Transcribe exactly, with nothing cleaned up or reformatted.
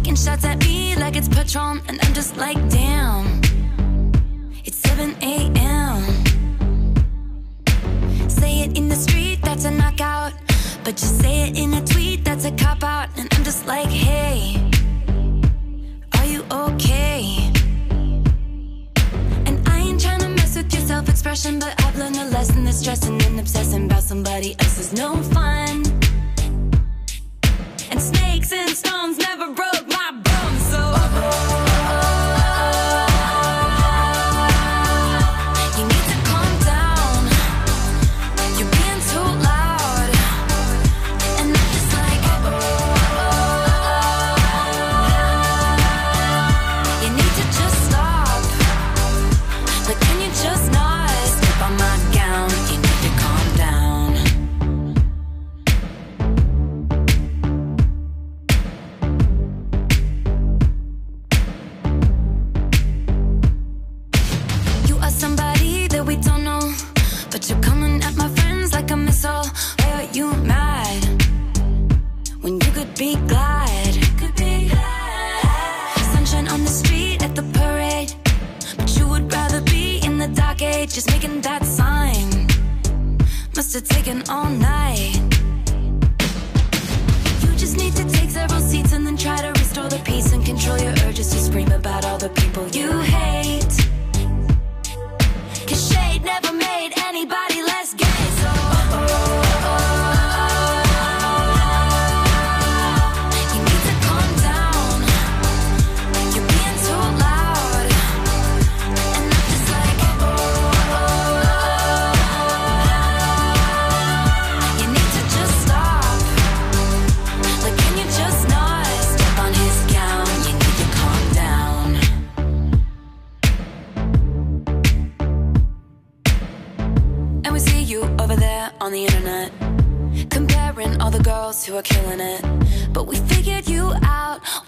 taking shots at me like it's Patron, and I'm just like, damn, it's seven A M Say it in the street, that's a knockout, but just say it in a tweet, that's a cop-out. And I'm just like, hey, are you okay? And I ain't tryna mess with your self-expression, but I've learned a lesson that stressing and obsessing about somebody else is no fun. And snakes and stones never broke my bones, so you need to calm down. You're being too loud, and I'm just like, you need to just stop. Like, can you just not step on my gown? You need to calm down. Somebody that we don't know, but you're coming at my friends like a missile. Why are you mad when you could be glad? Could be glad. Sunshine on the street at the parade, but you would rather be in the dark age, just making that sign. Must have taken all night. You just need to take several seats and then try to restore the peace and control your urges to scream about all the people you hate. Cause shade never made anybody less gay, so you need to calm down. You're being too loud, and I'm just like, you need to just stop. Like, can you just not step on his gown? You need to calm down. And we see you over there on the internet, comparing all the girls who are killing it. But we figured you out